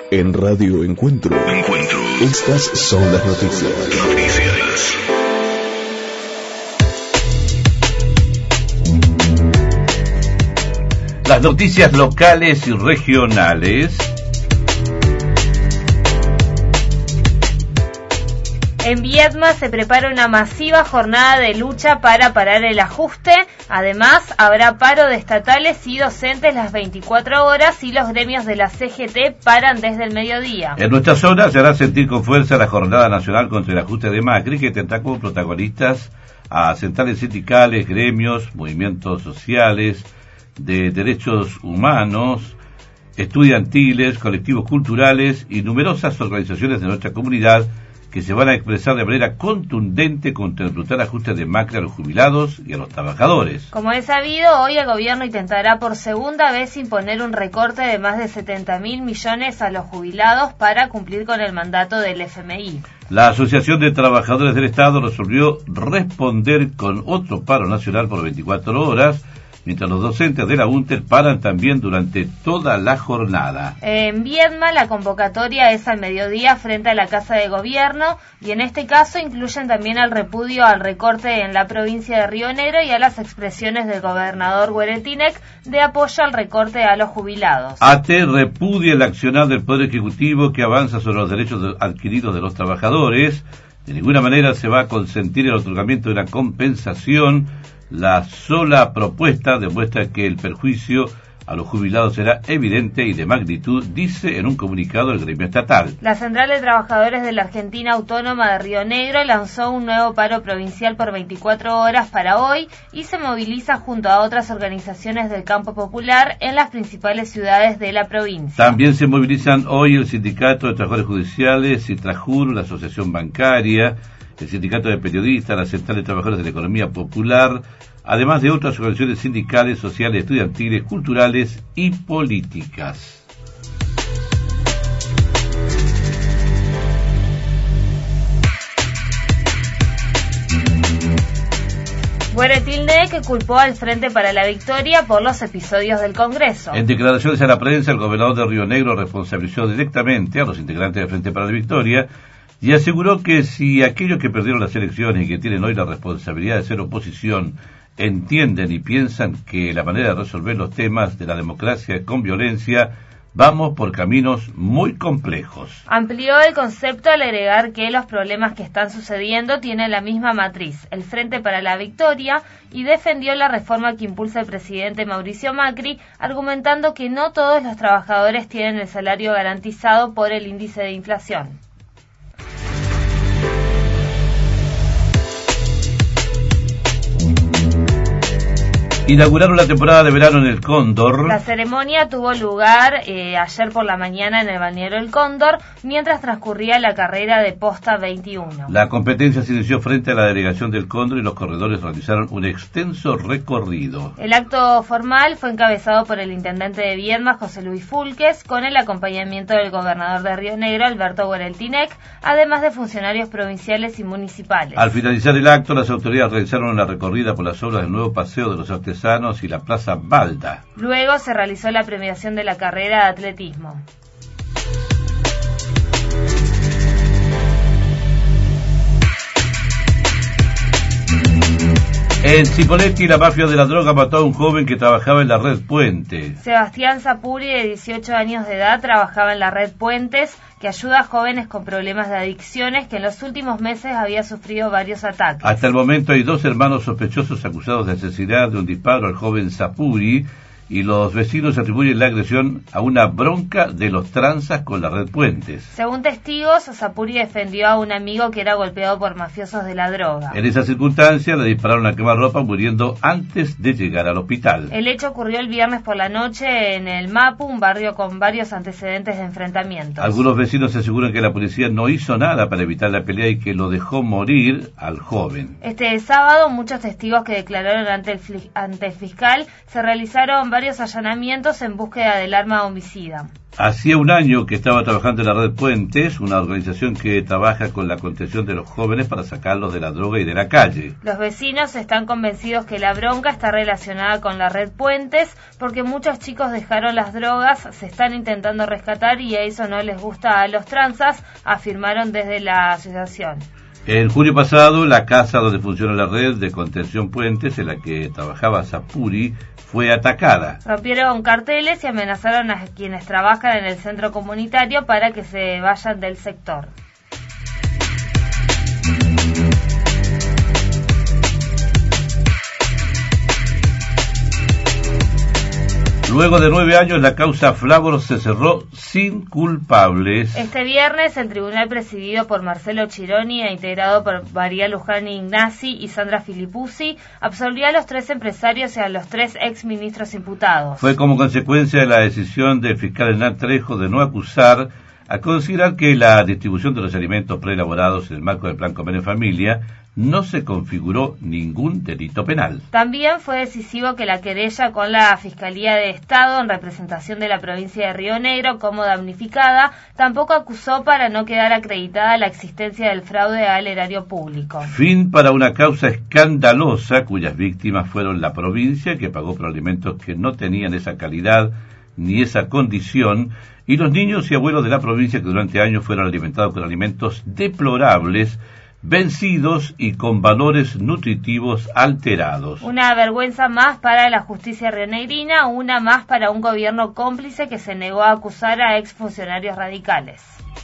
En Radio Encuentro. Estas son las noticias. Las noticias locales y regionales. En Viedma se prepara una masiva jornada de lucha para parar el ajuste. Además, habrá paro de estatales y docentes las 24 horas y los gremios de la CGT paran desde el mediodía. En nuestra zona se hará sentir con fuerza la Jornada Nacional contra el Ajuste de Macri, que tendrá como protagonistas a centrales sindicales, gremios, movimientos sociales, de derechos humanos, estudiantiles, colectivos culturales y numerosas organizaciones de nuestra comunidad que se van a expresar de manera contundente contra el brutal ajuste de Macri a los jubilados y a los trabajadores. Como es sabido, hoy el gobierno intentará por segunda vez imponer un recorte de más de 70.000 millones a los jubilados para cumplir con el mandato del FMI. La Asociación de Trabajadores del Estado resolvió responder con otro paro nacional por 24 horas, mientras los docentes de la UNTER paran también durante toda la jornada. En Viedma la convocatoria es al mediodía frente a la Casa de Gobierno y en este caso incluyen también el repudio al recorte en la provincia de Río Negro y a las expresiones del gobernador Guereltinec de apoyo al recorte a los jubilados. ATE repudia el accionar del Poder Ejecutivo que avanza sobre los derechos adquiridos de los trabajadores. De ninguna manera se va a consentir el otorgamiento de una compensación. La sola propuesta demuestra que el perjuicio a los jubilados será evidente y de magnitud, dice en un comunicado el gremio estatal. La Central de Trabajadores de la Argentina Autónoma de Río Negro lanzó un nuevo paro provincial por 24 horas para hoy y se moviliza junto a otras organizaciones del campo popular en las principales ciudades de la provincia. También se movilizan hoy el Sindicato de Trabajadores Judiciales, Citrajur, la Asociación Bancaria, el Sindicato de Periodistas, la Central de Trabajadores de la Economía Popular, además de otras organizaciones sindicales, sociales, estudiantiles, culturales y políticas. Guereltinec culpó al Frente para la Victoria por los episodios del Congreso. En declaraciones a la prensa, el gobernador de Río Negro responsabilizó directamente a los integrantes del Frente para la Victoria y aseguró que si aquellos que perdieron las elecciones y que tienen hoy la responsabilidad de ser oposición entienden y piensan que la manera de resolver los temas de la democracia es con violencia, vamos por caminos muy complejos. Amplió el concepto al agregar que los problemas que están sucediendo tienen la misma matriz, el Frente para la Victoria, y defendió la reforma que impulsa el presidente Mauricio Macri, argumentando que no todos los trabajadores tienen el salario garantizado por el índice de inflación. Inauguraron la temporada de verano en el Cóndor. La ceremonia tuvo lugar ayer por la mañana en el balneario El Cóndor, mientras transcurría la carrera de Posta 21. La competencia se inició frente a la delegación del Cóndor y los corredores realizaron un extenso recorrido. El acto formal fue encabezado por el intendente de Viedma, José Luis Fulques, con el acompañamiento del gobernador de Río Negro, Alberto Guereltinec, además de funcionarios provinciales y municipales. Al finalizar el acto, las autoridades realizaron una recorrida por las obras del nuevo Paseo de los Artesanos y la Plaza Balda. Luego se realizó la premiación de la carrera de atletismo. En Cipolletti, la mafia de la droga mató a un joven que trabajaba en la red Puente. Sebastián Zapuri, de 18 años de edad, trabajaba en la red Puentes, que ayuda a jóvenes con problemas de adicciones, que en los últimos meses había sufrido varios ataques. Hasta el momento hay 2 hermanos sospechosos acusados de asesinar de un disparo al joven Zapuri, y los vecinos atribuyen la agresión a una bronca de los tranzas con la red Puentes. Según testigos, Zapuri defendió a un amigo que era golpeado por mafiosos de la droga. En esa circunstancia le dispararon a quemarropa, muriendo antes de llegar al hospital. El hecho ocurrió el viernes por la noche en el Mapu, un barrio con varios antecedentes de enfrentamientos. Algunos vecinos aseguran que la policía no hizo nada para evitar la pelea y que lo dejó morir al joven. Este sábado, muchos testigos que declararon ante el fiscal se realizaron varios allanamientos en búsqueda del arma homicida. Hacía un año que estaba trabajando en la Red Puentes, una organización que trabaja con la contención de los jóvenes para sacarlos de la droga y de la calle. Los vecinos están convencidos que la bronca está relacionada con la Red Puentes porque muchos chicos dejaron las drogas, se están intentando rescatar y eso no les gusta a los transas, afirmaron desde la asociación. En junio pasado, la casa donde funciona la red de contención Puentes, en la que trabajaba Sapuri, fue atacada. Rompieron carteles y amenazaron a quienes trabajan en el centro comunitario para que se vayan del sector. Luego de 9 años, la causa Flavor se cerró sin culpables. Este viernes, el tribunal presidido por Marcelo Chironi e integrado por María Luján Ignasi y Sandra Filipuzzi absolvió a los 3 empresarios y a los 3 exministros imputados. Fue como consecuencia de la decisión del fiscal Hernán Trejo de no acusar, a considerar que la distribución de los alimentos preelaborados en el marco del Plan Comer en Familia no se configuró ningún delito penal. También fue decisivo que la querella con la Fiscalía de Estado en representación de la provincia de Río Negro como damnificada tampoco acusó para no quedar acreditada la existencia del fraude al erario público. Fin para una causa escandalosa cuyas víctimas fueron la provincia, que pagó por alimentos que no tenían esa calidad ni esa condición, y los niños y abuelos de la provincia que durante años fueron alimentados con alimentos deplorables, vencidos y con valores nutritivos alterados. Una vergüenza más para la justicia rionegrina, una más para un gobierno cómplice que se negó a acusar a exfuncionarios radicales.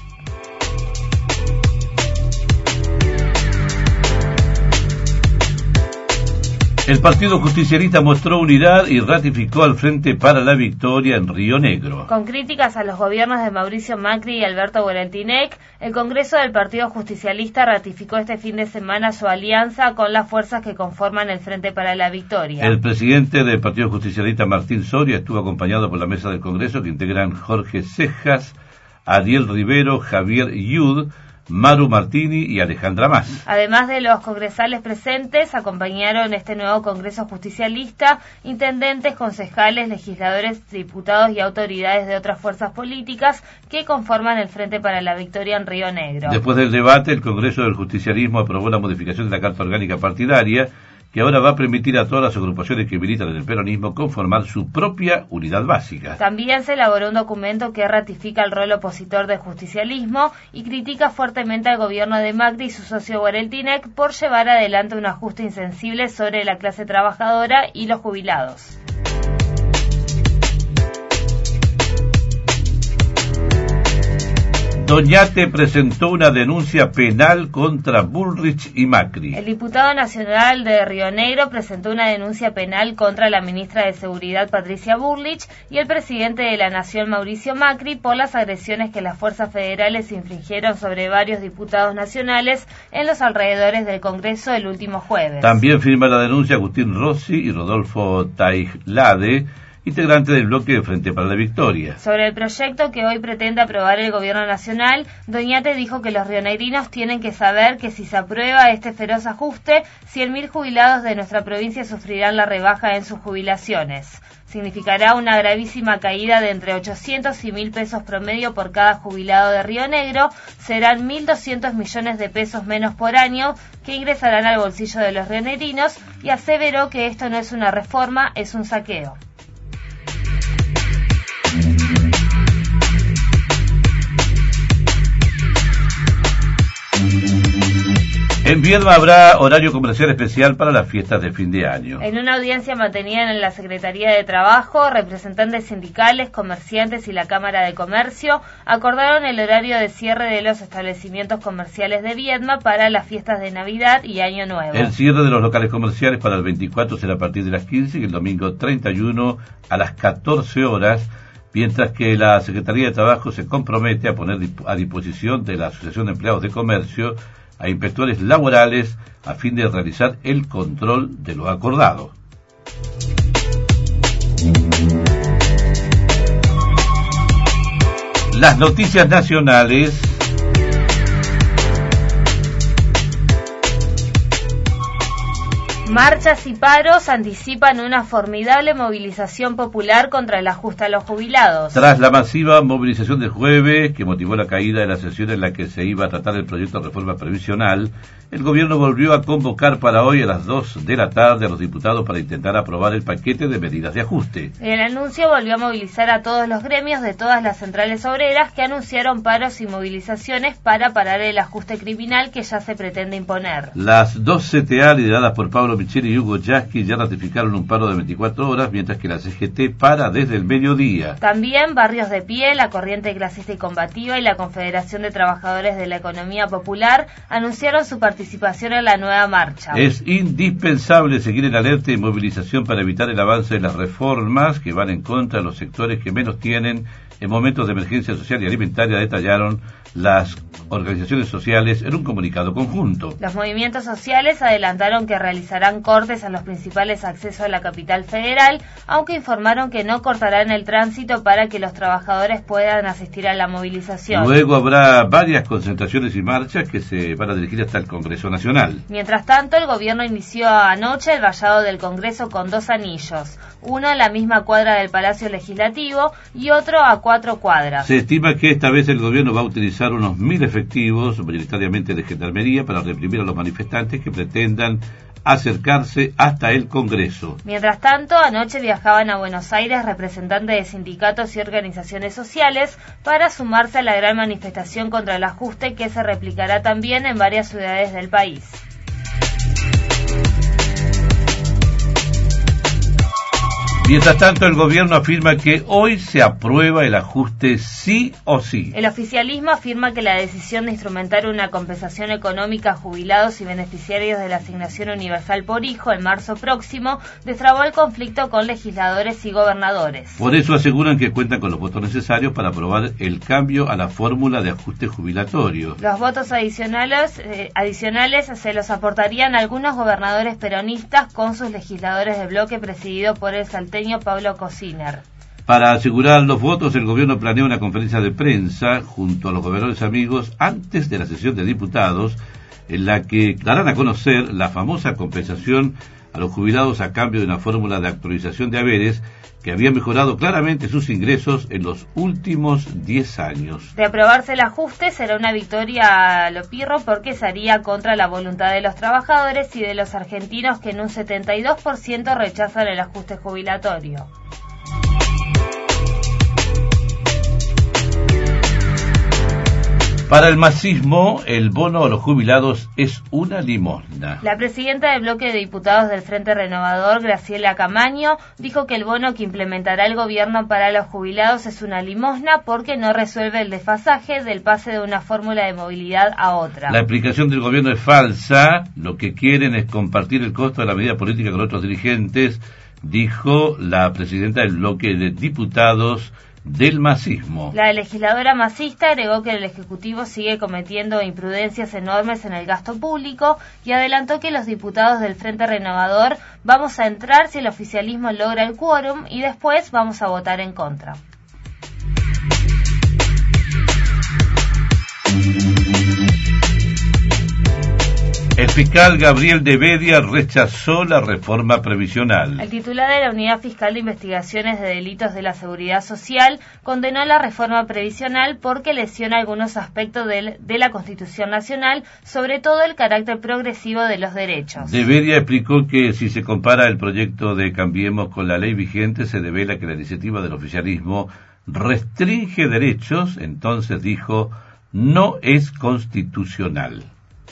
El Partido Justicialista mostró unidad y ratificó al Frente para la Victoria en Río Negro. Con críticas a los gobiernos de Mauricio Macri y Alberto Guereltinec, el Congreso del Partido Justicialista ratificó este fin de semana su alianza con las fuerzas que conforman el Frente para la Victoria. El presidente del Partido Justicialista, Martín Soria, estuvo acompañado por la mesa del Congreso que integran Jorge Cejas, Ariel Rivero, Javier Yud, Maru Martini y Alejandra Mas. Además de los congresales presentes, acompañaron este nuevo Congreso Justicialista intendentes, concejales, legisladores, diputados y autoridades de otras fuerzas políticas que conforman el Frente para la Victoria en Río Negro. Después del debate, el Congreso del Justicialismo aprobó la modificación de la Carta Orgánica Partidaria, que ahora va a permitir a todas las agrupaciones que militan en el peronismo conformar su propia unidad básica. También se elaboró un documento que ratifica el rol opositor del justicialismo y critica fuertemente al gobierno de Macri y su socio Guereltinec por llevar adelante un ajuste insensible sobre la clase trabajadora y los jubilados. Doñate presentó una denuncia penal contra Bullrich y Macri. El diputado nacional de Río Negro presentó una denuncia penal contra la ministra de Seguridad Patricia Bullrich y el presidente de la Nación Mauricio Macri por las agresiones que las fuerzas federales infligieron sobre varios diputados nacionales en los alrededores del Congreso el último jueves. También firma la denuncia Agustín Rossi y Rodolfo Tailade, integrante del bloque de Frente para la Victoria. Sobre el proyecto que hoy pretende aprobar el Gobierno Nacional, Doñate dijo que los rionegrinos tienen que saber que si se aprueba este feroz ajuste, 100.000 jubilados de nuestra provincia sufrirán la rebaja en sus jubilaciones. Significará una gravísima caída de entre 800 y 1.000 pesos promedio por cada jubilado de Río Negro, serán 1.200 millones de pesos menos por año que ingresarán al bolsillo de los rionegrinos y aseveró que esto no es una reforma, es un saqueo. En Viedma habrá horario comercial especial para las fiestas de fin de año. En una audiencia mantenida en la Secretaría de Trabajo, representantes sindicales, comerciantes y la Cámara de Comercio acordaron el horario de cierre de los establecimientos comerciales de Viedma para las fiestas de Navidad y Año Nuevo. El cierre de los locales comerciales para el 24 será a partir de las 15 y el domingo 31 a las 14 horas, mientras que la Secretaría de Trabajo se compromete a poner a disposición de la Asociación de Empleados de Comercio a inspectores laborales a fin de realizar el control de lo acordado. Las noticias nacionales. Marchas y paros anticipan una formidable movilización popular contra el ajuste a los jubilados. Tras la masiva movilización del jueves, que motivó la caída de la sesión en la que se iba a tratar el proyecto de reforma previsional, el gobierno volvió a convocar para hoy a las 2 de la tarde a los diputados para intentar aprobar el paquete de medidas de ajuste. El anuncio volvió a movilizar a todos los gremios de todas las centrales obreras que anunciaron paros y movilizaciones para parar el ajuste criminal que ya se pretende imponer. Las dos CTA, lideradas por Pablo Micheli y Hugo Yasky, ya ratificaron un paro de 24 horas, mientras que la CGT para desde el mediodía. También Barrios de Pie, la Corriente Clasista y Combativa y la Confederación de Trabajadores de la Economía Popular anunciaron su participación en la nueva marcha. Es indispensable seguir en alerta y movilización para evitar el avance de las reformas que van en contra de los sectores que menos tienen en momentos de emergencia social y alimentaria, detallaron las organizaciones sociales en un comunicado conjunto. Los movimientos sociales adelantaron que realizarán cortes a los principales accesos a la capital federal, aunque informaron que no cortarán el tránsito para que los trabajadores puedan asistir a la movilización. Luego habrá varias concentraciones y marchas que se van a dirigir hasta el Congreso Nacional. Mientras tanto, el gobierno inició anoche el vallado del Congreso con 2 anillos, uno en la misma cuadra del Palacio Legislativo y otro a 4 cuadras. Se estima que esta vez el gobierno va a utilizar unos 1.000 efectivos, mayoritariamente de gendarmería, para reprimir a los manifestantes que pretendan acercarse hasta el Congreso. Mientras tanto, anoche viajaban a Buenos Aires representantes de sindicatos y organizaciones sociales para sumarse a la gran manifestación contra el ajuste que se replicará también en varias ciudades del país. Mientras tanto, el gobierno afirma que hoy se aprueba el ajuste sí o sí. El oficialismo afirma que la decisión de instrumentar una compensación económica a jubilados y beneficiarios de la asignación universal por hijo en marzo próximo destrabó el conflicto con legisladores y gobernadores. Por eso aseguran que cuentan con los votos necesarios para aprobar el cambio a la fórmula de ajuste jubilatorio. Los votos adicionales se los aportarían algunos gobernadores peronistas con sus legisladores de bloque presidido por el salteño Pablo Cosiner. Para asegurar los votos, el gobierno planea una conferencia de prensa junto a los gobernadores amigos antes de la sesión de diputados, en la que darán a conocer la famosa compensación a los jubilados a cambio de una fórmula de actualización de haberes que había mejorado claramente sus ingresos en los últimos 10 años. De aprobarse el ajuste, será una victoria a lo pirro porque se haría contra la voluntad de los trabajadores y de los argentinos, que en un 72% rechazan el ajuste jubilatorio. Para el masismo, el bono a los jubilados es una limosna. La presidenta del bloque de diputados del Frente Renovador, Graciela Camaño, dijo que el bono que implementará el gobierno para los jubilados es una limosna porque no resuelve el desfasaje del pase de una fórmula de movilidad a otra. La explicación del gobierno es falsa. Lo que quieren es compartir el costo de la medida política con otros dirigentes, dijo la presidenta del bloque de diputados del masismo. La legisladora masista agregó que el Ejecutivo sigue cometiendo imprudencias enormes en el gasto público y adelantó que los diputados del Frente Renovador vamos a entrar si el oficialismo logra el quórum y después vamos a votar en contra. El fiscal Gabriel de Bedia rechazó la reforma previsional. El titular de la Unidad Fiscal de Investigaciones de Delitos de la Seguridad Social condenó la reforma previsional porque lesiona algunos aspectos de la Constitución Nacional, sobre todo el carácter progresivo de los derechos. De Bedia explicó que si se compara el proyecto de Cambiemos con la ley vigente, se devela que la iniciativa del oficialismo restringe derechos, entonces dijo, no es constitucional.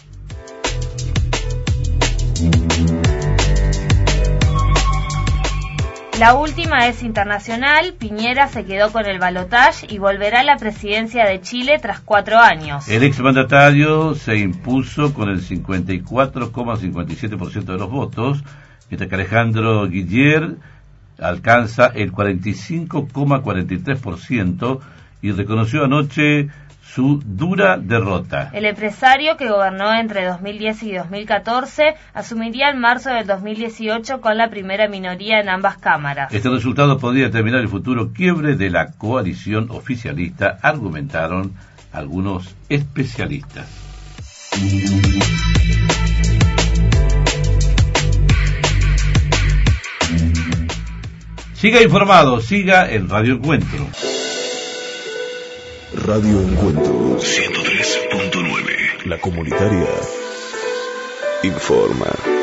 La última es internacional. Piñera se quedó con el balotaje y volverá a la presidencia de Chile tras 4 años. El exmandatario se impuso con el 54,57% de los votos, mientras que Alejandro Guillier alcanza el 45,43% y reconoció anoche su dura derrota. El empresario, que gobernó entre 2010 y 2014, asumiría en marzo del 2018 con la primera minoría en ambas cámaras. Este resultado podría determinar el futuro quiebre de la coalición oficialista, argumentaron algunos especialistas. Siga informado, siga en Radio Encuentro. Radio Encuentro 103.9. La comunitaria informa.